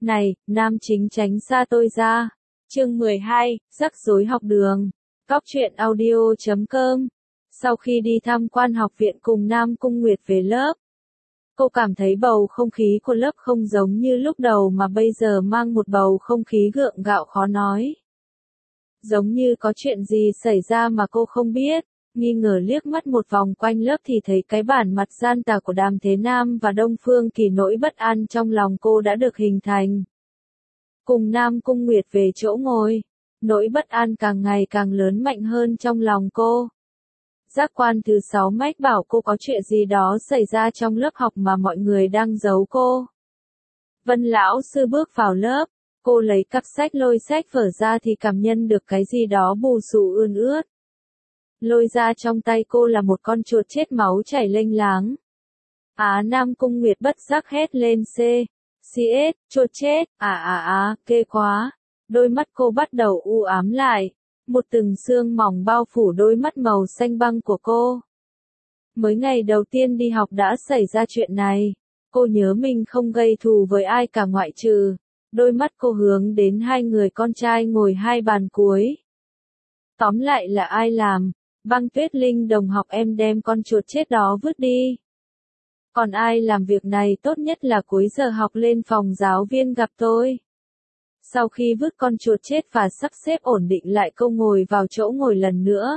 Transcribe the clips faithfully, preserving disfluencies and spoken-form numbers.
Này, nam chính tránh xa tôi ra. Chương mười hai, rắc rối học đường. Cóc truyện audio chấm com. Sau khi đi tham quan học viện cùng Nam Cung Nguyệt về lớp, cô cảm thấy bầu không khí của lớp không giống như lúc đầu mà bây giờ mang một bầu không khí gượng gạo khó nói. Giống như có chuyện gì xảy ra mà cô không biết. Nghi ngờ liếc mắt một vòng quanh lớp thì thấy cái bản mặt gian tà của Đàm Thế Nam và Đông Phương Kỳ, nỗi bất an trong lòng cô đã được hình thành. Cùng Nam Cung Nguyệt về chỗ ngồi, nỗi bất an càng ngày càng lớn mạnh hơn trong lòng cô. Giác quan thứ sáu mách bảo cô có chuyện gì đó xảy ra trong lớp học mà mọi người đang giấu cô. Vân lão sư bước vào lớp, cô lấy cặp sách lôi sách vở ra thì cảm nhận được cái gì đó bù xù ươn ướt. Lôi ra trong tay cô là một con chuột chết máu chảy lênh láng. Á Nam Cung Nguyệt bất giác hét lên c. Cs, chuột chết, à à à, kê quá. Đôi mắt cô bắt đầu u ám lại. Một từng xương mỏng bao phủ đôi mắt màu xanh băng của cô. Mới ngày đầu tiên đi học đã xảy ra chuyện này. Cô nhớ mình không gây thù với ai cả ngoại trừ. Đôi mắt cô hướng đến hai người con trai ngồi hai bàn cuối. Tóm lại là ai làm? Băng Tuyết Linh đồng học em đem con chuột chết đó vứt đi. Còn ai làm việc này tốt nhất là cuối giờ học lên phòng giáo viên gặp tôi. Sau khi vứt con chuột chết và sắp xếp ổn định lại, cô ngồi vào chỗ ngồi lần nữa.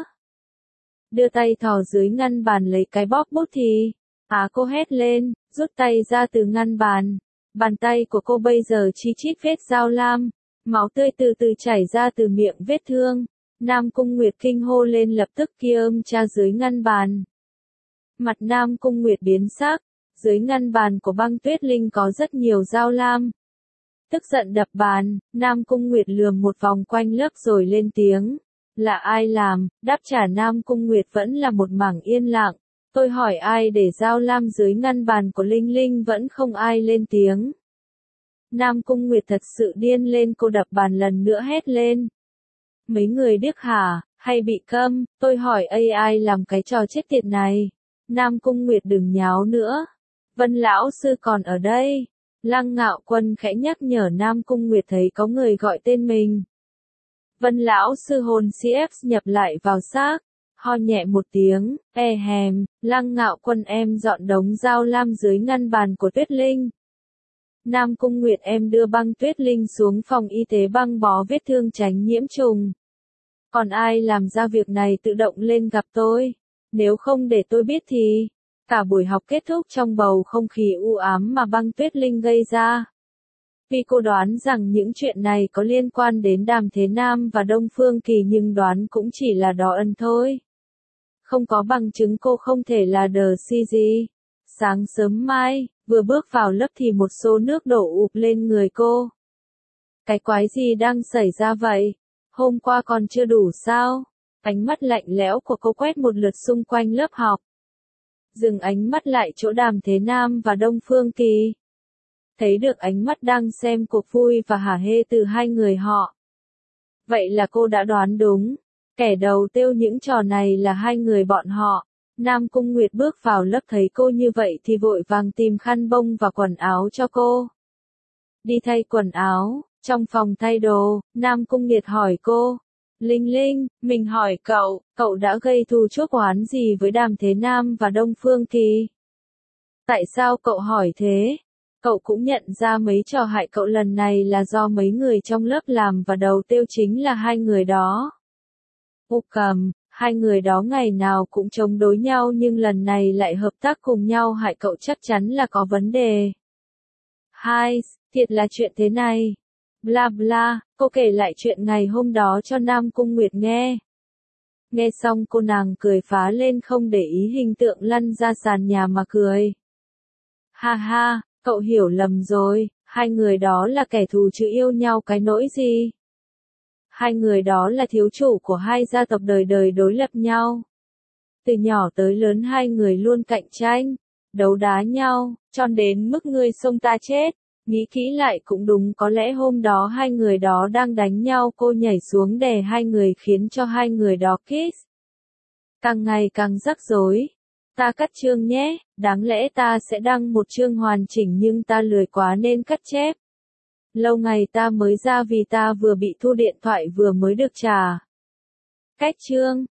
Đưa tay thò dưới ngăn bàn lấy cái bóp bút thì, á cô hét lên, rút tay ra từ ngăn bàn. Bàn tay của cô bây giờ chi chít vết dao lam, máu tươi từ từ chảy ra từ miệng vết thương. Nam Cung Nguyệt kinh hô lên lập tức kia ôm cha dưới ngăn bàn. Mặt Nam Cung Nguyệt biến sắc, dưới ngăn bàn của Băng Tuyết Linh có rất nhiều dao lam. Tức giận đập bàn, Nam Cung Nguyệt lườm một vòng quanh lớp rồi lên tiếng. Là ai làm? Đáp trả Nam Cung Nguyệt vẫn là một mảng yên lặng. Tôi hỏi ai để dao lam dưới ngăn bàn của Linh Linh vẫn không ai lên tiếng. Nam Cung Nguyệt thật sự điên lên, cô đập bàn lần nữa hét lên. Mấy người điếc hả, hay bị câm, tôi hỏi ai ai làm cái trò chết tiệt này. Nam Cung Nguyệt đừng nháo nữa. Vân lão sư còn ở đây. Lăng Ngạo Quân khẽ nhắc nhở Nam Cung Nguyệt thấy có người gọi tên mình. Vân lão sư hồn cf nhập lại vào xác, ho nhẹ một tiếng, e hèm, Lăng Ngạo Quân em dọn đống dao lam dưới ngăn bàn của Tuyết Linh. Nam Cung Nguyệt em đưa Băng Tuyết Linh xuống phòng y tế băng bó vết thương tránh nhiễm trùng. Còn ai làm ra việc này tự động lên gặp tôi. Nếu không để tôi biết thì... Cả buổi học kết thúc trong bầu không khí u ám mà Băng Tuyết Linh gây ra. Vì cô đoán rằng những chuyện này có liên quan đến Đàm Thế Nam và Đông Phương Kỳ nhưng đoán cũng chỉ là đò ân thôi. Không có bằng chứng cô không thể là đờ si gì. Sáng sớm mai, vừa bước vào lớp thì một số nước đổ ụp lên người cô. Cái quái gì đang xảy ra vậy? Hôm qua còn chưa đủ sao? Ánh mắt lạnh lẽo của cô quét một lượt xung quanh lớp học. Dừng ánh mắt lại chỗ Đàm Thế Nam và Đông Phương Kỳ. Thấy được ánh mắt đang xem cuộc vui và hả hê từ hai người họ. Vậy là cô đã đoán đúng. Kẻ đầu tiêu những trò này là hai người bọn họ. Nam Cung Nguyệt bước vào lớp thấy cô như vậy thì vội vàng tìm khăn bông và quần áo cho cô. Đi thay quần áo, trong phòng thay đồ, Nam Cung Nguyệt hỏi cô. Linh Linh, mình hỏi cậu, cậu đã gây thù chuốc oán gì với Đàm Thế Nam và Đông Phương Kỳ? Tại sao cậu hỏi thế? Cậu cũng nhận ra mấy trò hại cậu lần này là do mấy người trong lớp làm và đầu tiêu chính là hai người đó. Ô cầm, hai người đó ngày nào cũng chống đối nhau nhưng lần này lại hợp tác cùng nhau hại cậu, chắc chắn là có vấn đề. Hai, thiệt là chuyện thế này. Bla bla, cô kể lại chuyện ngày hôm đó cho Nam Cung Nguyệt nghe. Nghe xong cô nàng cười phá lên không để ý hình tượng lăn ra sàn nhà mà cười. Ha ha, cậu hiểu lầm rồi, hai người đó là kẻ thù chứ yêu nhau cái nỗi gì. Hai người đó là thiếu chủ của hai gia tộc đời đời đối lập nhau. Từ nhỏ tới lớn hai người luôn cạnh tranh, đấu đá nhau, cho đến mức người xông ta chết. Nghĩ kỹ lại cũng đúng, có lẽ hôm đó hai người đó đang đánh nhau, cô nhảy xuống đè hai người khiến cho hai người đó kiss. Càng ngày càng rắc rối. Ta cắt chương nhé, đáng lẽ ta sẽ đăng một chương hoàn chỉnh nhưng ta lười quá nên cắt chép. Lâu ngày ta mới ra vì ta vừa bị thu điện thoại vừa mới được trả. Cách chương